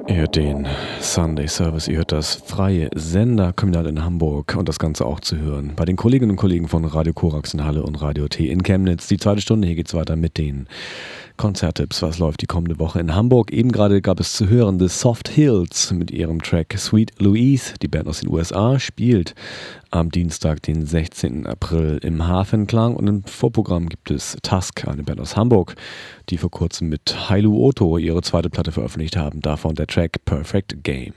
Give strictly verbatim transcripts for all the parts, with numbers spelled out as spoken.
Ihr hört den Sunday Service, ihr hört das freie Senderkombinat in Hamburg und das Ganze auch zu hören bei den Kolleginnen und Kollegen von Radio Korax in Halle und Radio T in Chemnitz. Die zweite Stunde, hier geht's weiter mit den Konzerttipps. Was läuft die kommende Woche in Hamburg? Eben gerade gab es zu hören The Soft Hills mit ihrem Track Sweet Louise. Die Band aus den U S A spielt am Dienstag, den sechzehnten April im Hafenklang und im Vorprogramm gibt es Tusk, eine Band aus Hamburg, die vor kurzem mit Hailu Oto ihre zweite Platte veröffentlicht haben. Davon der Track Perfect Game.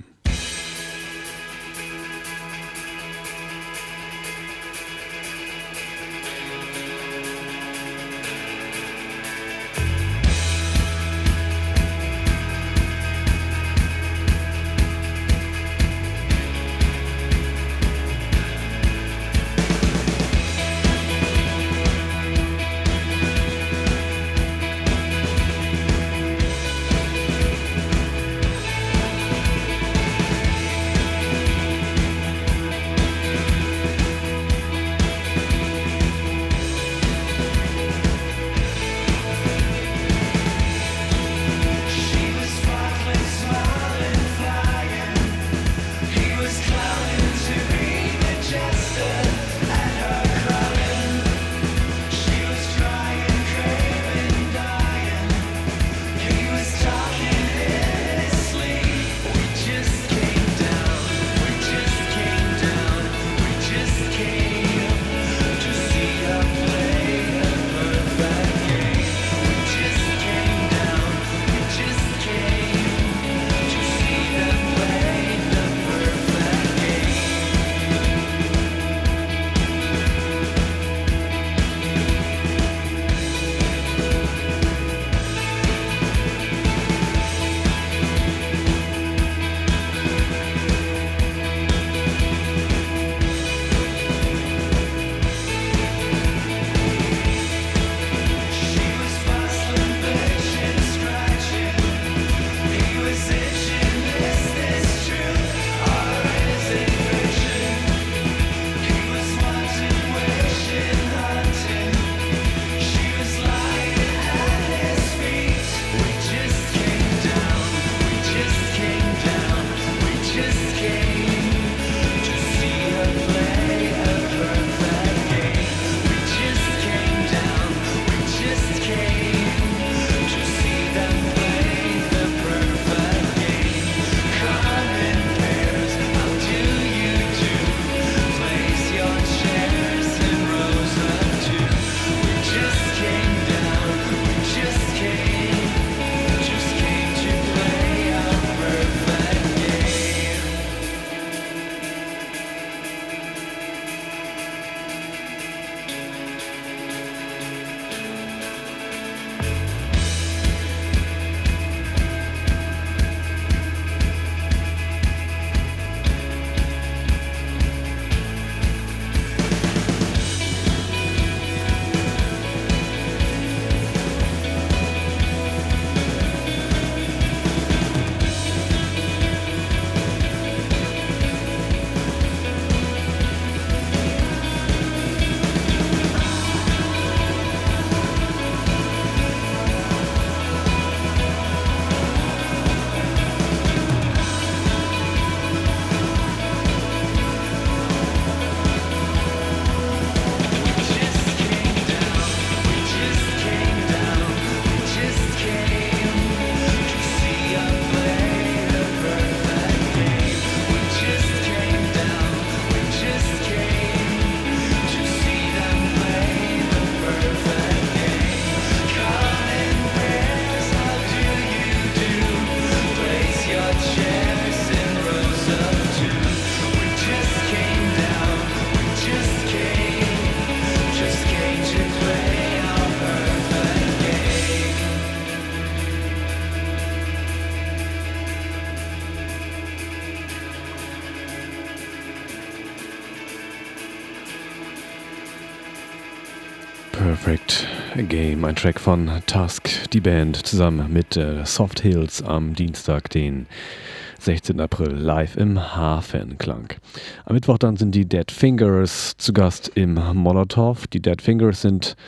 Perfect Game, ein Track von Tusk, die Band, zusammen mit äh, Soft Hills am Dienstag, den sechzehnten April, live im Hafenklang. Am Mittwoch dann sind die Dead Fingers zu Gast im Molotow. Die Dead Fingers sind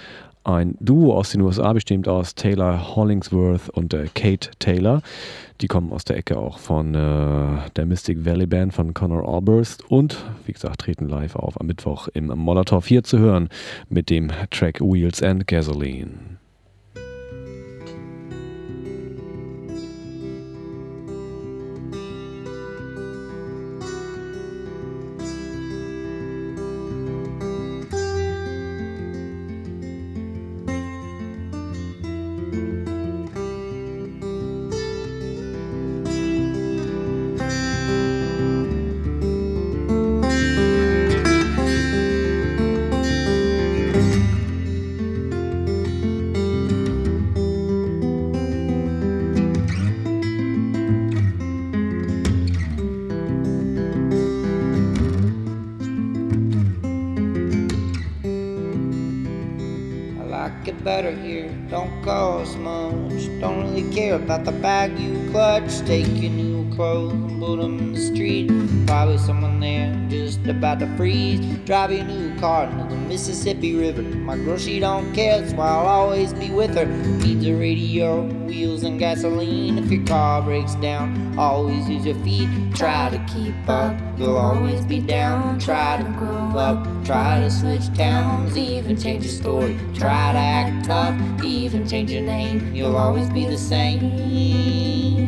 ein Duo aus den U S A, bestehend aus Taylor Hollingsworth und äh, Kate Taylor. Die kommen aus der Ecke auch von äh, der Mystic Valley Band von Conor Oberst und, wie gesagt, treten live auf am Mittwoch im Molotov hier zu hören mit dem Track Wheels and Gasoline. Better here, don't cost much. Don't really care about the bag you clutch. Take your new clothes and put them in the street. Probably someone there just about to freeze. Drive your new car into the Mississippi River. My girl, she don't care, that's why I'll always be with her. Needs a radio, wheels and gasoline. If your car breaks down, always use your feet. Try to keep up, you'll always be down. Try to grow up, try to switch towns, even change your story. Try to act tough, even change your name. You'll always be the same.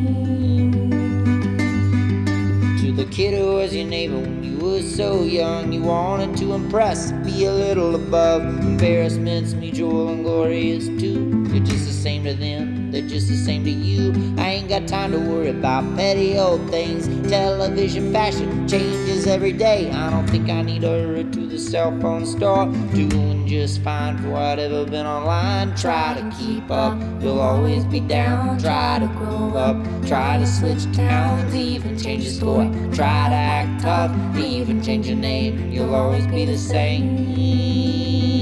To the kid who was your neighbor when you were so young, you wanted to impress, be a little above. Embarrassment's mutual and glorious too. You're just the same to them, they're just the same to you. I ain't got time to worry about petty old things. Television fashion changes every day. I don't think I need to hurry to the cell phone store. Doing just fine for whatever been online. Try to keep up, you'll always be down. Try to grow up, try to switch towns, even change your story. Try to act tough, even change your name. You'll always be the same.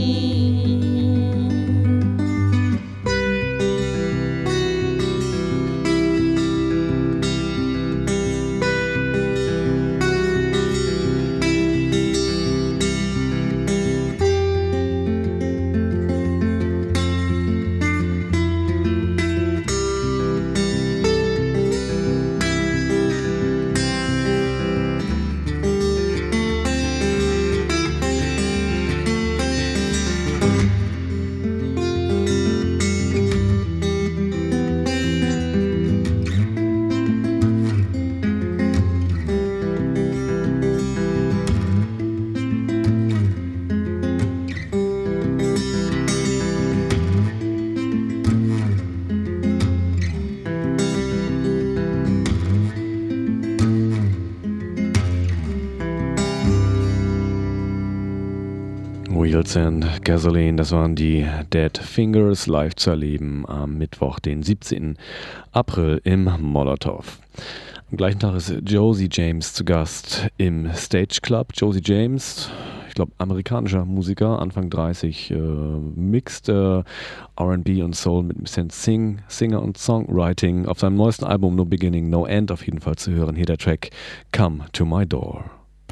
Wheels and Gasoline, das waren die Dead Fingers, live zu erleben am Mittwoch, den siebzehnten April im Molotov. Am gleichen Tag ist Josie James zu Gast im Stage Club. Josie James, ich glaube amerikanischer Musiker, Anfang dreißig, äh, mixt äh, R and B und Soul mit ein bisschen Sing, Singer und Songwriting. Auf seinem neuesten Album No Beginning, No End auf jeden Fall zu hören. Hier der Track Come to My Door.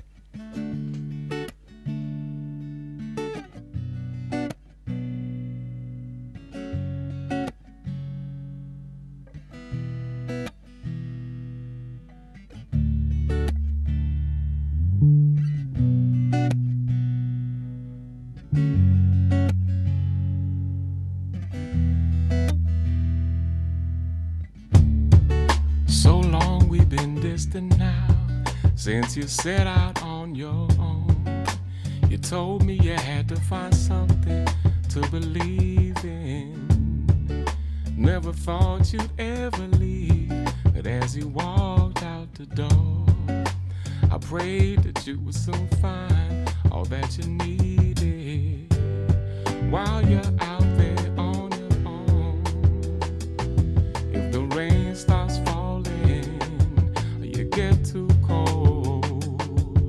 Now, since you set out on your own, you told me you had to find something to believe in. Never thought you'd ever leave, but as you walked out the door, I prayed that you would soon find all that you needed. While you're out there on your own, if the rain starts falling, get too cold,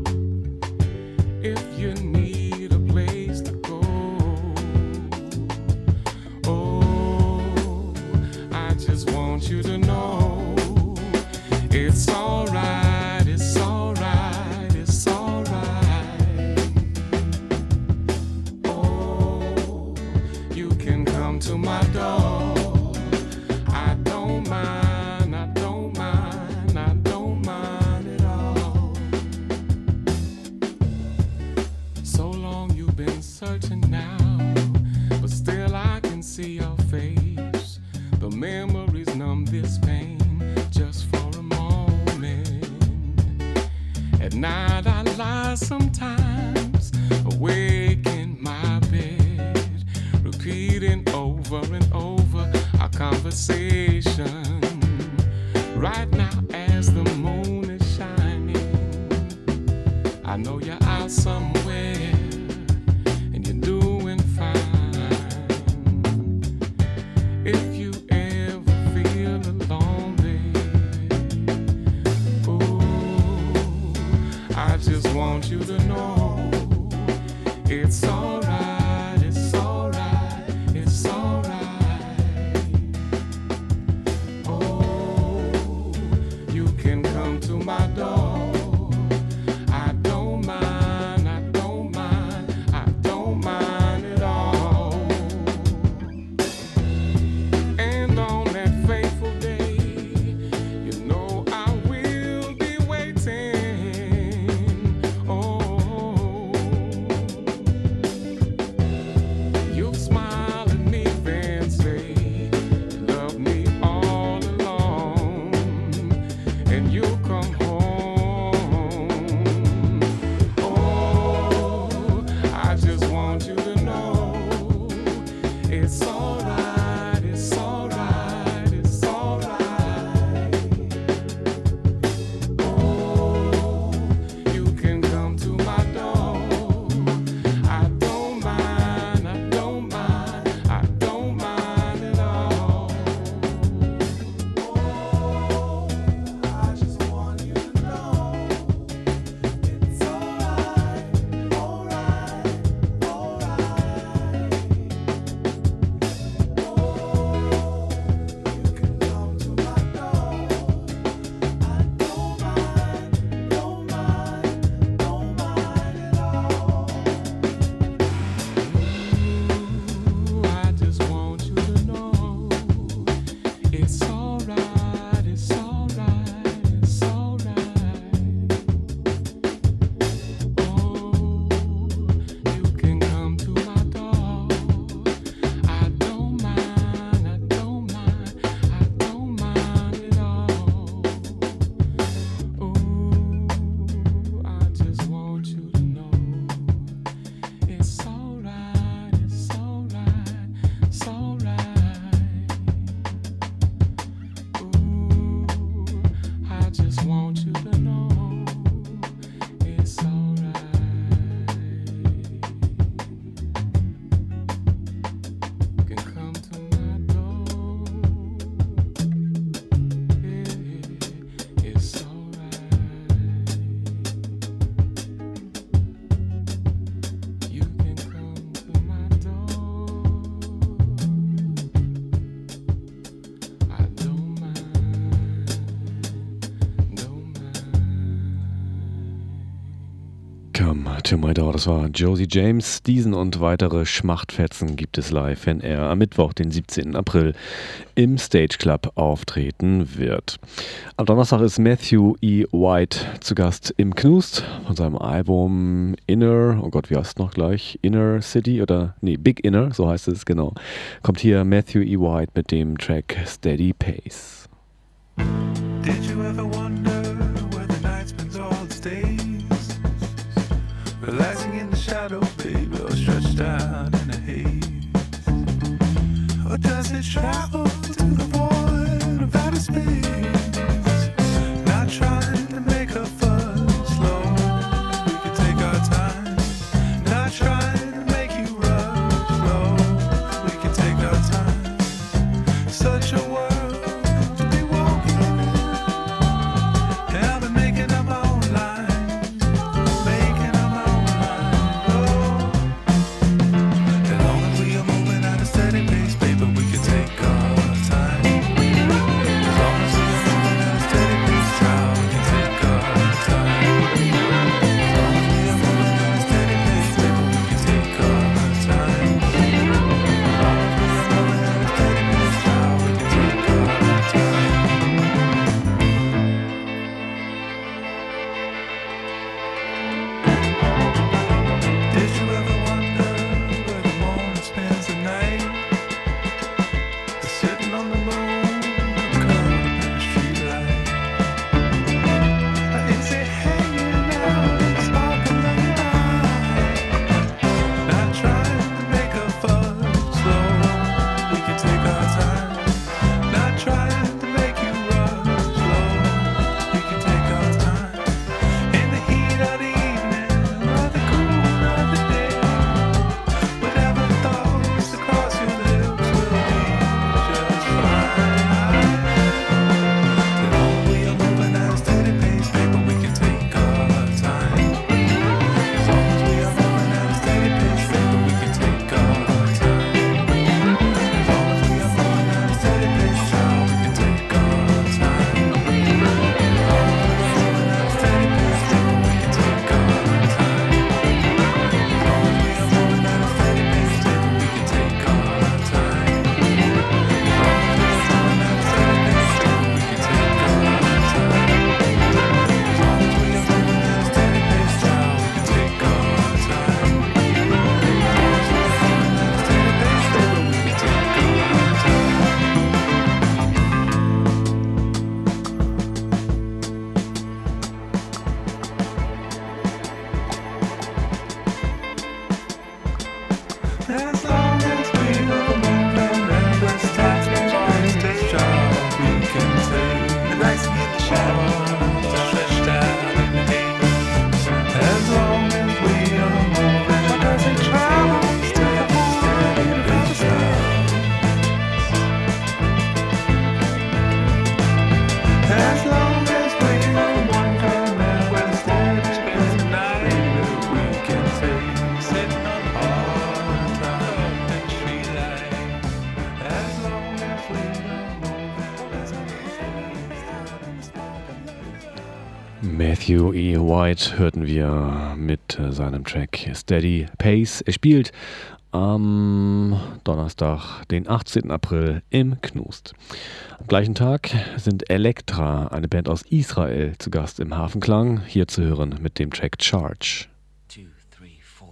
if you need a place to go, oh, I just want you to know it's alright, it's alright, it's alright. Oh, you can sometimes awake in my bed, repeating over and over our conversation. Right now as the moon is shining, I know you're out somewhere and you're doing fine. If you ever feel alone, baby, ooh, I just want you to know it's alright, it's alright, it's alright. Oh, you can come to my door. I don't mind, I don't mind, I don't mind at all. And on that fateful day, you know I will be waiting. Oh, you'll smile at me then say you love me all along, and you'll come home. Oh, I just want you to know it's alright, it's alright, it's alright. Oh, you can come to my door. I don't mind, I don't mind, I don't mind at all. Oh, I just want you to know it's alright, alright, alright. Oh, you can come to my door. I don't mind, don't mind, don't mind at all. Ooh, I just want you to know it's alright, it's alright, it's alright. Oh, you can come to my door. I don't mind, I don't mind, I don't mind at all. Ooh, I just want you to know it's alright, it's alright, it's alright. Ooh, I just want you to know it's alright. You can come to my door. Yeah, it's alright. You can come to my door. I don't mind, don't mind. Come to my door, das war Josie James. Diesen und weitere Schmachtfetzen gibt es live, wenn er am Mittwoch, den siebzehnten April, im Stage Club auftreten wird. Am Donnerstag ist Matthew E. White zu Gast im Knust von seinem Album Inner, oh Gott, wie heißt es noch gleich? Inner City oder, nee, Big Inner, so heißt es, genau. Kommt hier Matthew E. White mit dem Track Steady Pace. Did you ever wonder where the night spends all its days? Relaxing in the shadow, baby, or stretched out in a haze? Or does it travel to the void of outer space? Not trying to make a fuss, slow, we can take our time. Not trying to make you rush, slow, we can take our time. Such a world to be walking in. And I've been making up my own lines, making up my own lines. Oh, as long as we are moving at a steady pace, baby, we can take our time. Matthew E. White hörten wir mit seinem Track Steady Pace. Er spielt am Donnerstag, den achtzehnten April im Knust. Am gleichen Tag sind Elektra, eine Band aus Israel, zu Gast im Hafenklang, hier zu hören mit dem Track Charge. Two, three, four.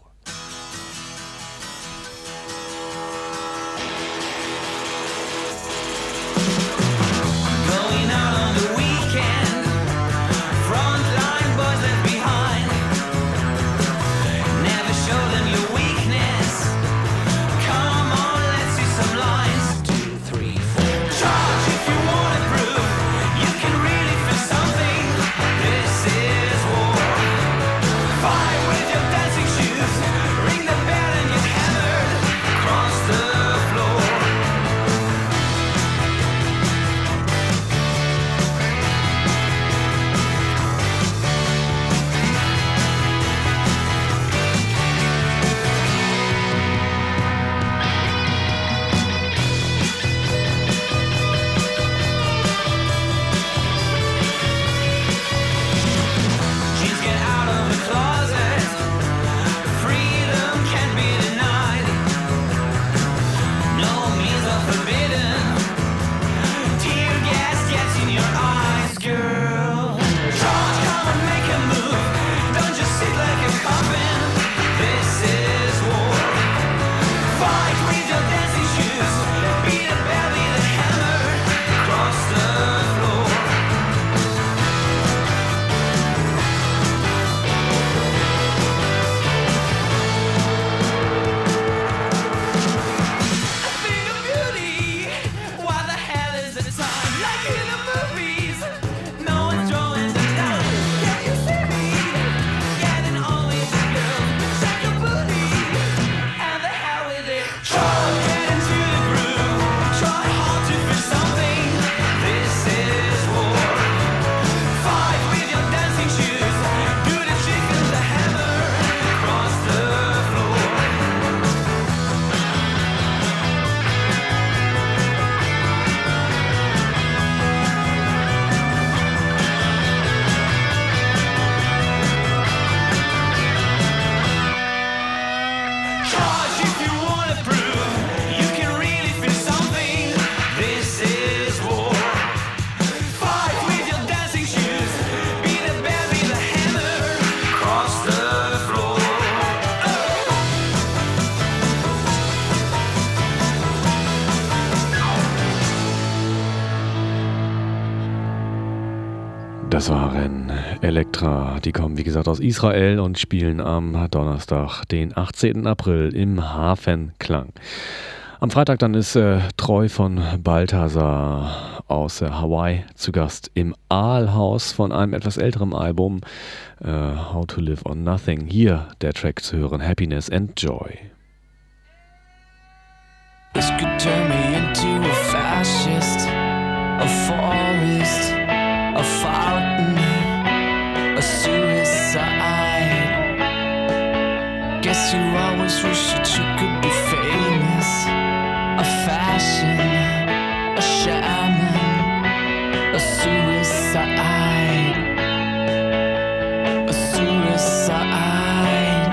Going out on the weekend, frontline boys left behind. Never show them your weakness. Come on, let's see some lines. Two, three, four. Charge if you wanna prove you can really feel something. This is war. Fight with your dancing shoes. Ring the bell and get hammered across the floor. Jeans get out of the closet. Freedom can't be denied. No means are forbidden. Tear gas gets in your eyes, girl. Charge, come and make a move. Don't just sit like a coffin. This is war. Fight with your dancing shoes. Beat a bell with a hammer across the floor. A thing of beauty. Why the hell is the time like in the movies? No one's drawing the line. Can you see me? Getting on with the girl. Shake your booty. And the hell with it. Try get into the groove. Try hard to feel something. This is war. Fight with your dancing shoes. Do the trick and the hammer across the floor. Charge if you wanna prove you can really feel something. This is war. Fight with your dancing shoes. Beat a bell with a hammer across the floor. Das waren Elektra, die kommen wie gesagt aus Israel und spielen am Donnerstag, den achtzehnten April im Hafenklang. Am Freitag dann ist äh, Treu von Balthasar aus äh, Hawaii zu Gast im Aalhaus von einem etwas älteren Album äh, How to Live on Nothing. Hier der Track zu hören, Happiness and Joy. This could turn me into a fascist, a forest, a fountain, a suicide. Guess you always wish that you could be famous, a fashion, a shaman, a suicide, a suicide.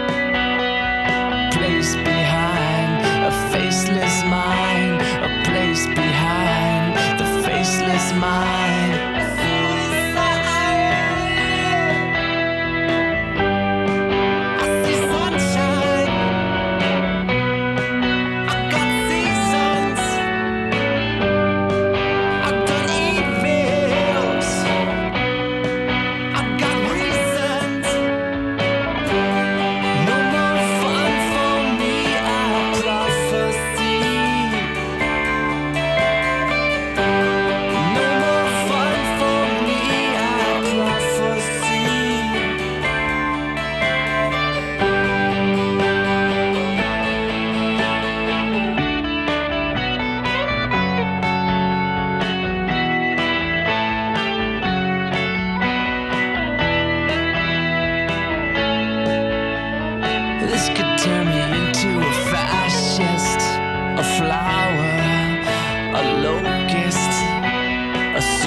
Place behind a faceless mind, a place behind the faceless mind. I see sunshine. I got seasons. I done evil.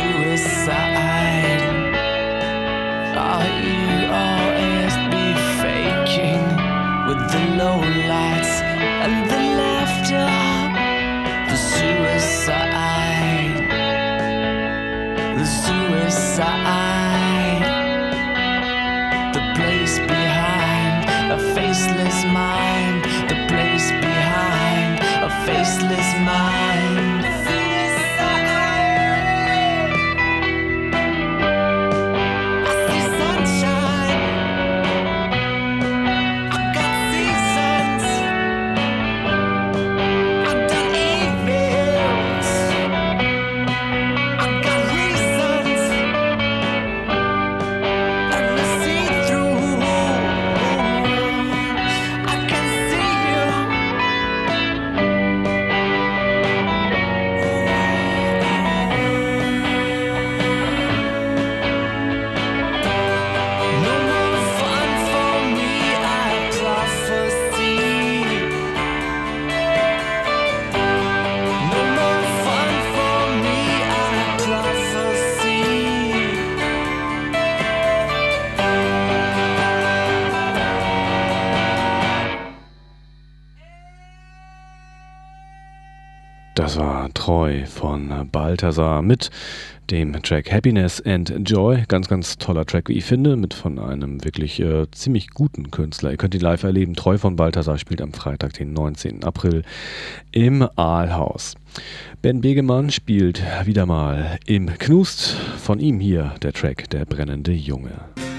suicide. Oh, you always be faking with the low lights and the laughter. The suicide, the suicide. The place behind a faceless mind. The place behind a faceless mind. Das war Treu von Balthasar mit dem Track Happiness and Joy. Ganz, ganz toller Track, wie ich finde, mit von einem wirklich äh, ziemlich guten Künstler. Ihr könnt ihn live erleben. Treu von Balthasar spielt am Freitag, den neunzehnten April im Aalhaus. Ben Begemann spielt wieder mal im Knust. Von ihm hier der Track Der brennende Junge.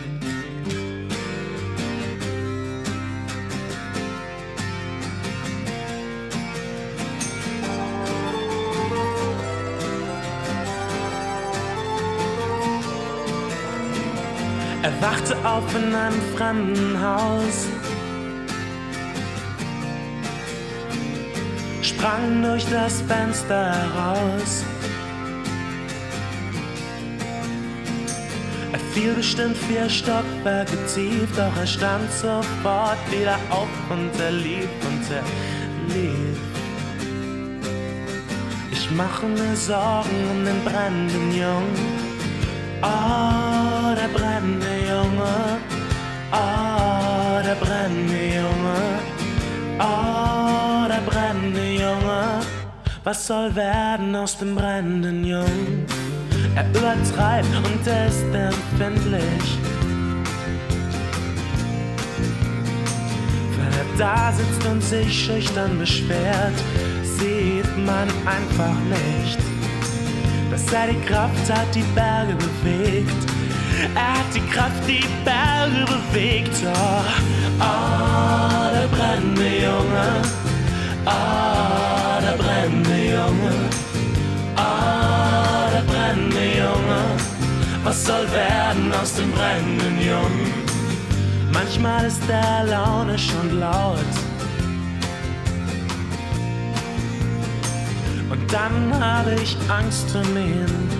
Er wachte auf in einem fremden Haus, sprang durch das Fenster heraus. Er fiel bestimmt vier Stockwerke tief, doch er stand sofort wieder auf und er lief und er lief. Ich mache mir Sorgen um den brennenden Jungen. Oh, der brennende Junge, oh, der brennende Junge, oh, der brennende Junge. Was soll werden aus dem brennenden Jungen? Er übertreibt und er ist empfindlich. Wenn er da sitzt und sich schüchtern beschwert, sieht man einfach nicht, dass er die Kraft hat, die Berge bewegt. Er hat die Kraft, die Berge bewegt. Oh, oh, der brennende Junge. Oh, der brennende Junge. Oh, der brennende Junge. Was soll werden aus dem brennenden Jungen? Manchmal ist er launisch und laut. Und dann habe ich Angst um ihn.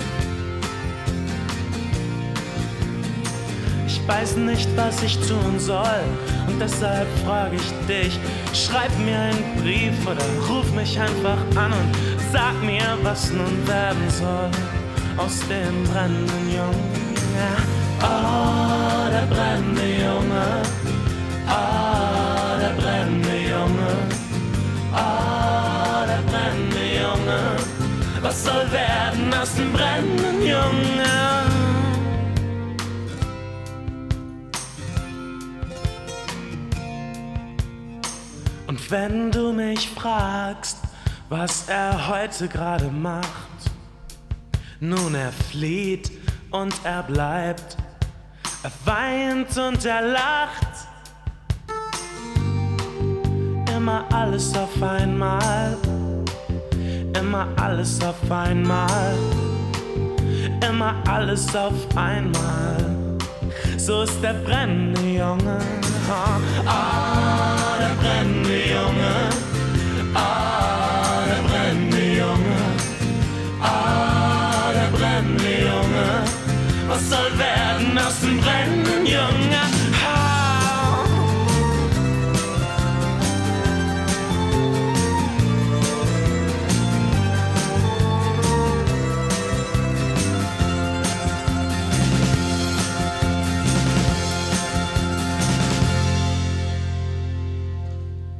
Ich weiß nicht, was ich tun soll, und deshalb frage ich dich. Schreib mir einen Brief oder ruf mich einfach an und sag mir, was nun werden soll aus dem brennenden Jungen. Oh, der brennende Junge. Oh, der brennende Junge. Oh, der brennende Junge. Was soll werden aus dem brennenden Jungen? Und wenn du mich fragst, was er heute gerade macht, nun, er flieht und er bleibt, er weint und er lacht, immer alles auf einmal, immer alles auf einmal, immer alles auf einmal. So ist der brennende Junge. Ah, oh, der brennende Junge. Ah, oh, der brennende Junge. Ah, oh, der brennende Junge. Was soll werden aus dem brennenden Junge? Ah.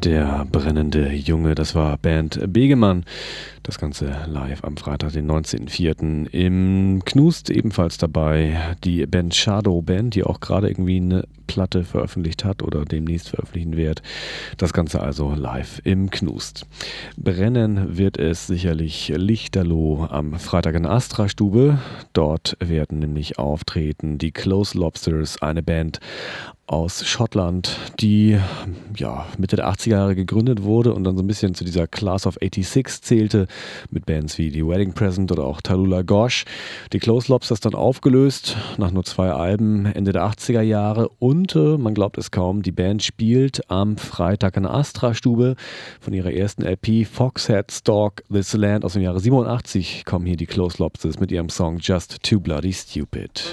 Der brennende Junge, das war Band Begemann. Das Ganze live am Freitag, den neunzehnten vierten im Knust, ebenfalls dabei die Band Shadow Band, die auch gerade irgendwie eine Platte veröffentlicht hat oder demnächst veröffentlichen wird. Das Ganze also live im Knust. Brennen wird es sicherlich lichterloh am Freitag in der Astra-Stube. Dort werden nämlich auftreten die Close Lobsters, eine Band aus Schottland, die ja, Mitte der achtziger Jahre gegründet wurde und dann so ein bisschen zu dieser Class of eighty-six zählte, mit Bands wie The Wedding Present oder auch Tallulah Gosh. Die Close Lobsters dann aufgelöst, nach nur zwei Alben Ende der achtziger Jahre und, äh, man glaubt es kaum, die Band spielt am Freitag in der Astra-Stube. Von ihrer ersten L P Foxhead Stalk This Land aus dem Jahre siebenundachtzig kommen hier die Close Lobsters mit ihrem Song Just Too Bloody Stupid.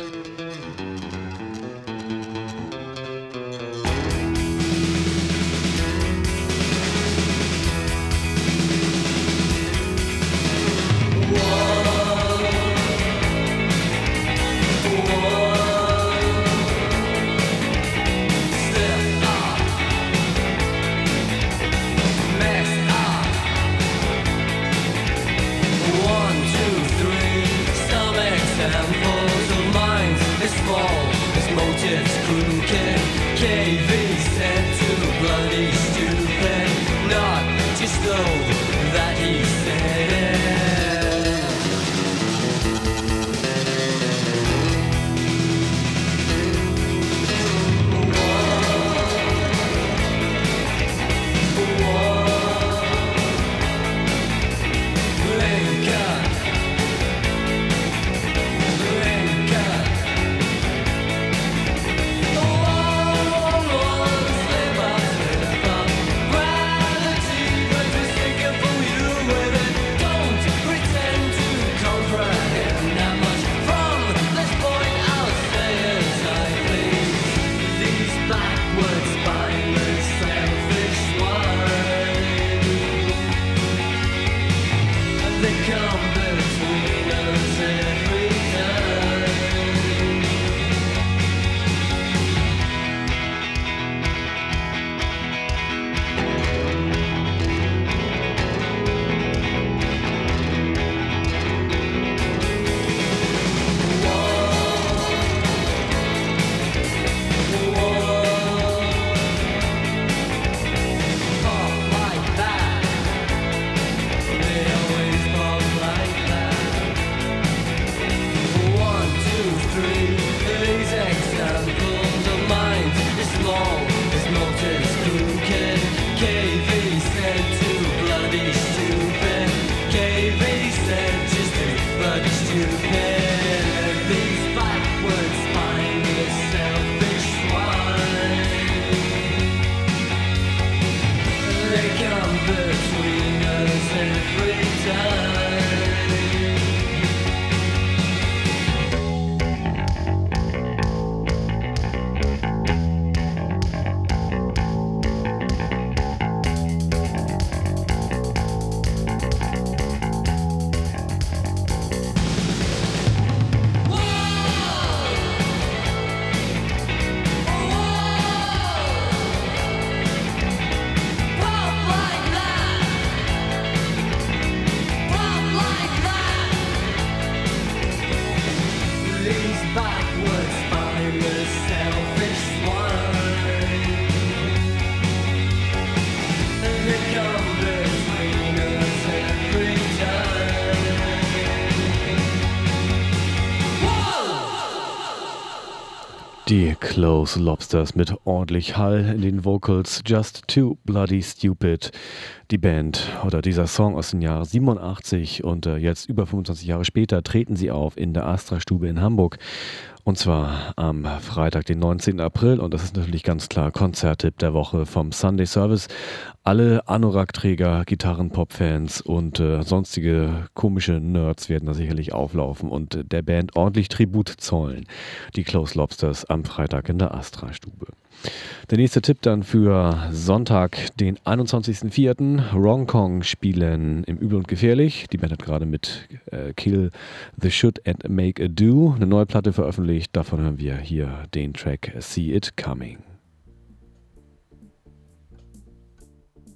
Die Close Lobsters mit ordentlich Hall in den Vocals, Just Too Bloody Stupid. Die Band oder dieser Song aus dem Jahr siebenundachtzig und äh, jetzt über fünfundzwanzig Jahre später treten sie auf in der Astra-Stube in Hamburg. Und zwar am Freitag, den neunzehnten April. Und das ist natürlich ganz klar Konzerttipp der Woche vom Sunday Service. Alle Anorak-Träger, Gitarren-Pop-Fans und äh, sonstige komische Nerds werden da sicherlich auflaufen und äh, der Band ordentlich Tribut zollen. Die Close Lobsters am Freitag in der Astra-Stube. Der nächste Tipp dann für Sonntag, den einundzwanzigsten vierten Wrong Kong spielen im Übel und Gefährlich. Die Band hat gerade mit äh, Kill the Should and Make a Do eine neue Platte veröffentlicht. Davon hören wir hier den Track See It Coming.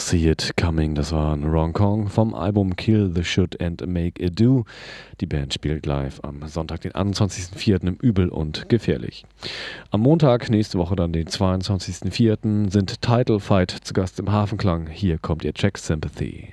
See It Coming, das war ein Wrong Kong vom Album Kill the Should and Make It Do. Die Band spielt live am Sonntag, den einundzwanzigsten vierten im Übel und Gefährlich. Am Montag, nächste Woche dann den zweiundzwanzigsten vierten sind Title Fight zu Gast im Hafenklang. Hier kommt ihr Track Sympathy.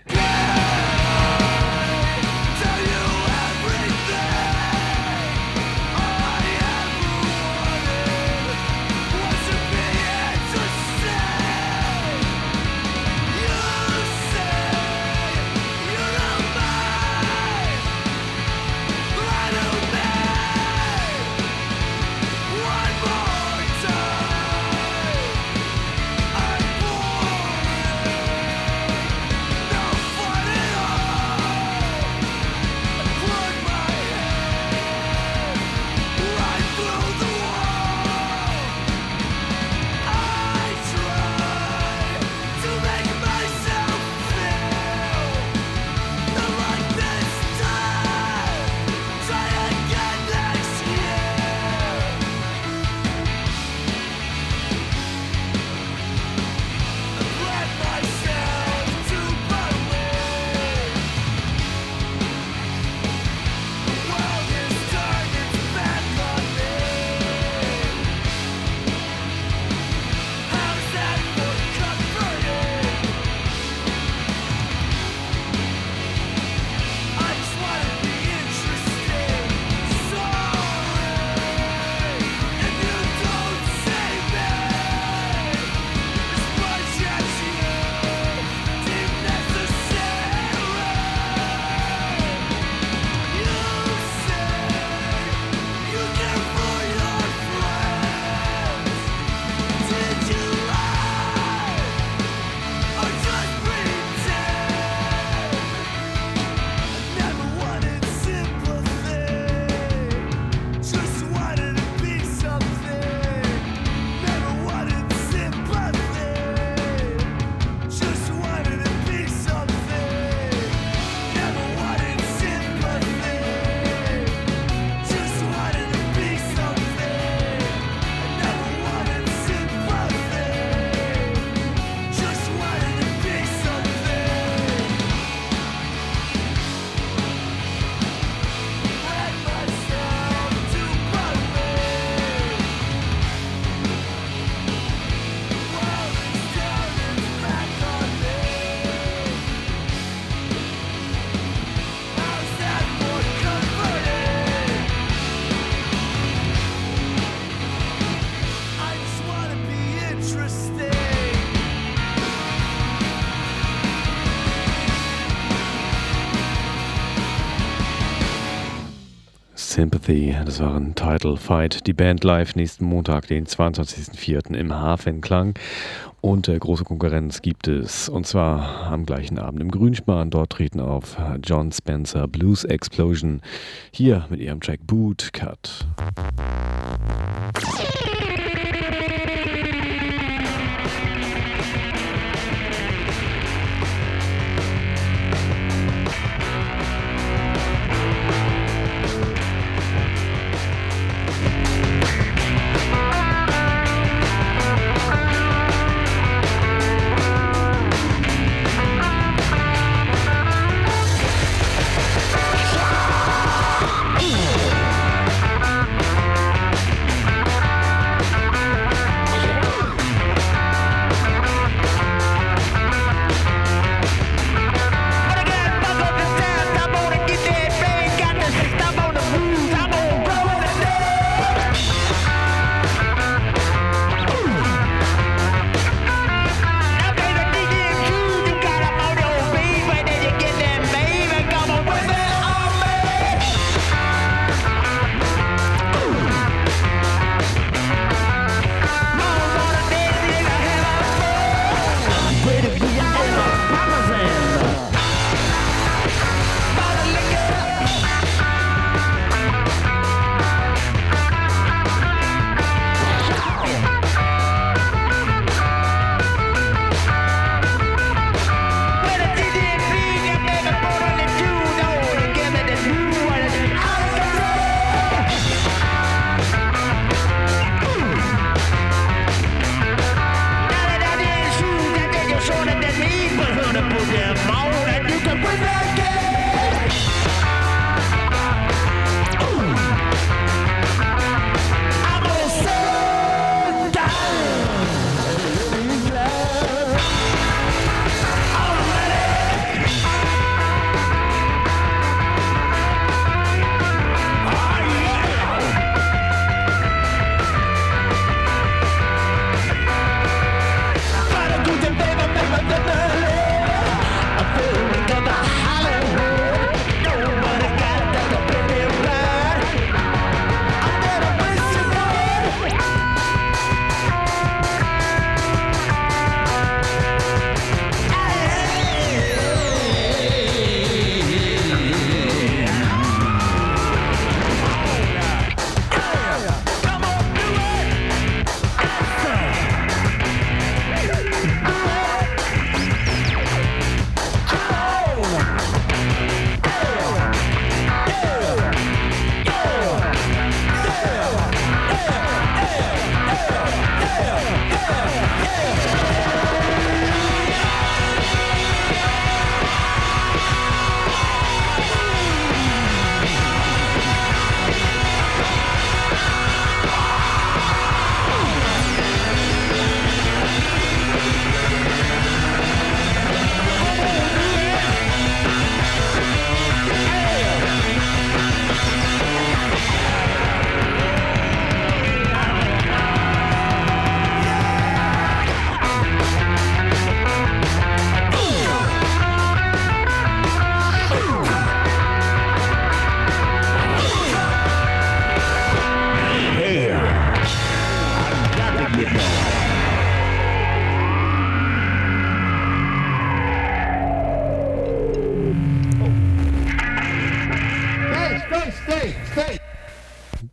Sympathy, das war ein Title Fight. Die Band live nächsten Montag, den zweiundzwanzigsten vierten im Hafenklang. Und äh, große Konkurrenz gibt es, und zwar am gleichen Abend im Grünspan. Dort treten auf John Spencer Blues Explosion, hier mit ihrem Track Boot Cut.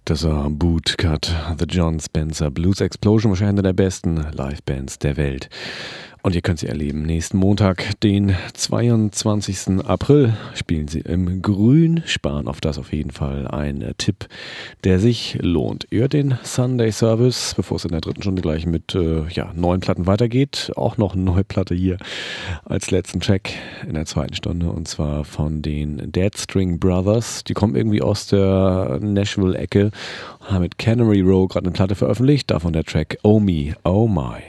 Das war Bootcut, The John Spencer Blues Explosion, wahrscheinlich eine der besten Livebands der Welt. Und ihr könnt sie erleben. Nächsten Montag, den zweiundzwanzigsten April, spielen sie im Grünspan. Auf das auf jeden Fall ein Tipp, der sich lohnt. Ihr hört den Sunday Service, bevor es in der dritten Stunde gleich mit äh, ja, neuen Platten weitergeht. Auch noch eine neue Platte hier als letzten Track in der zweiten Stunde. Und zwar von den Dead String Brothers. Die kommen irgendwie aus der Nashville-Ecke. Haben mit Canary Row gerade eine Platte veröffentlicht. Davon der Track Oh Me, Oh My.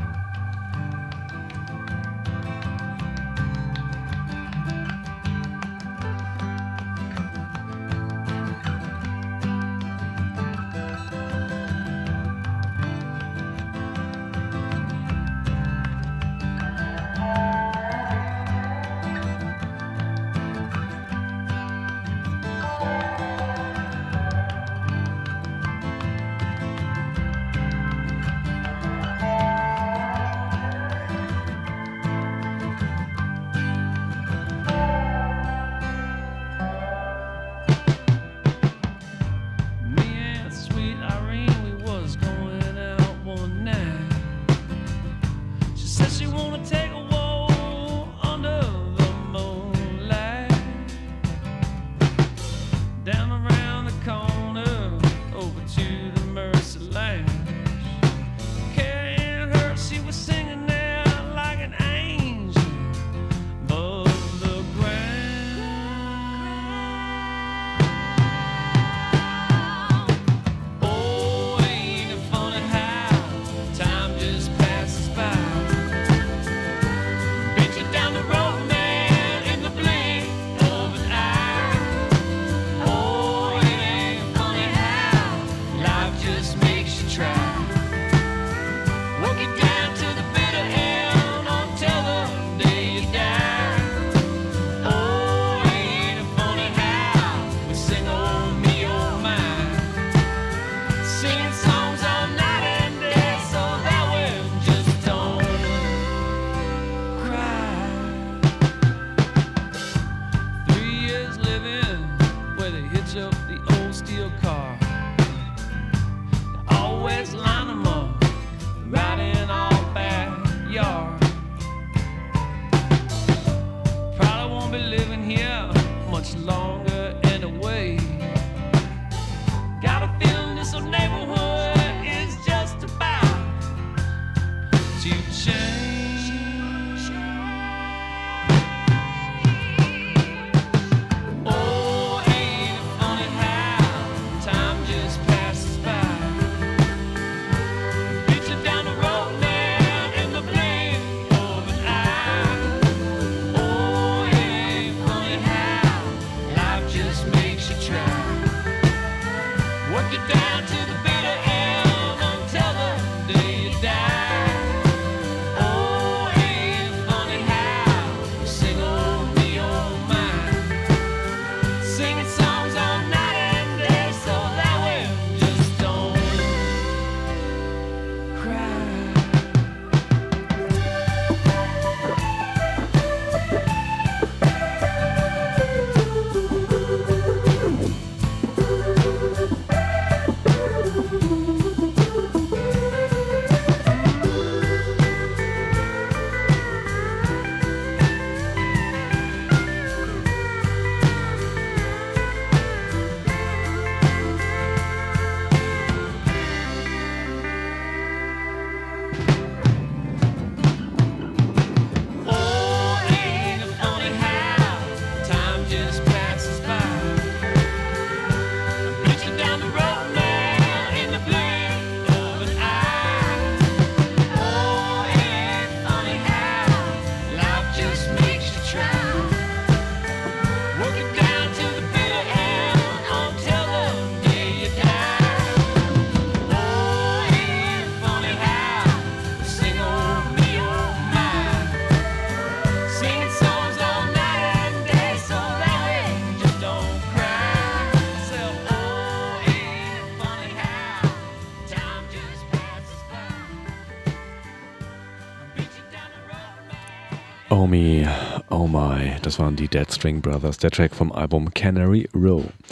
Oh Me, Oh My, das waren die Dead String Brothers, der Track vom Album Canary Row.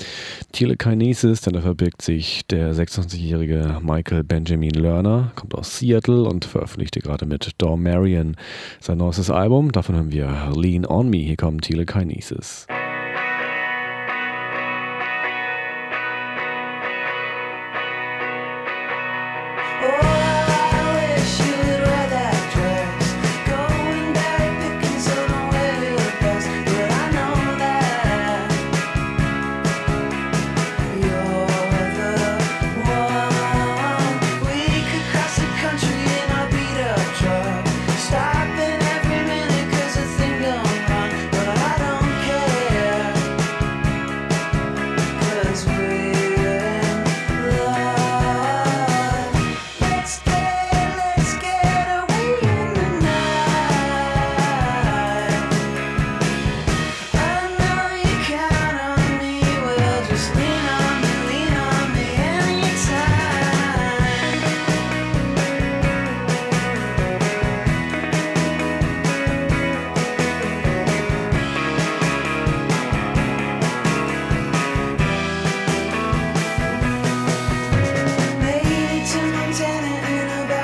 Telekinesis, denn da verbirgt sich der sechsundzwanzigjährige Michael Benjamin Lerner, kommt aus Seattle und veröffentlichte gerade mit Dawn Marion sein neuestes Album. Davon hören wir Lean on Me. Hier kommt Telekinesis.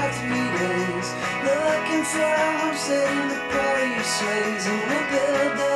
For a homestead in the Palisades, and we'll build that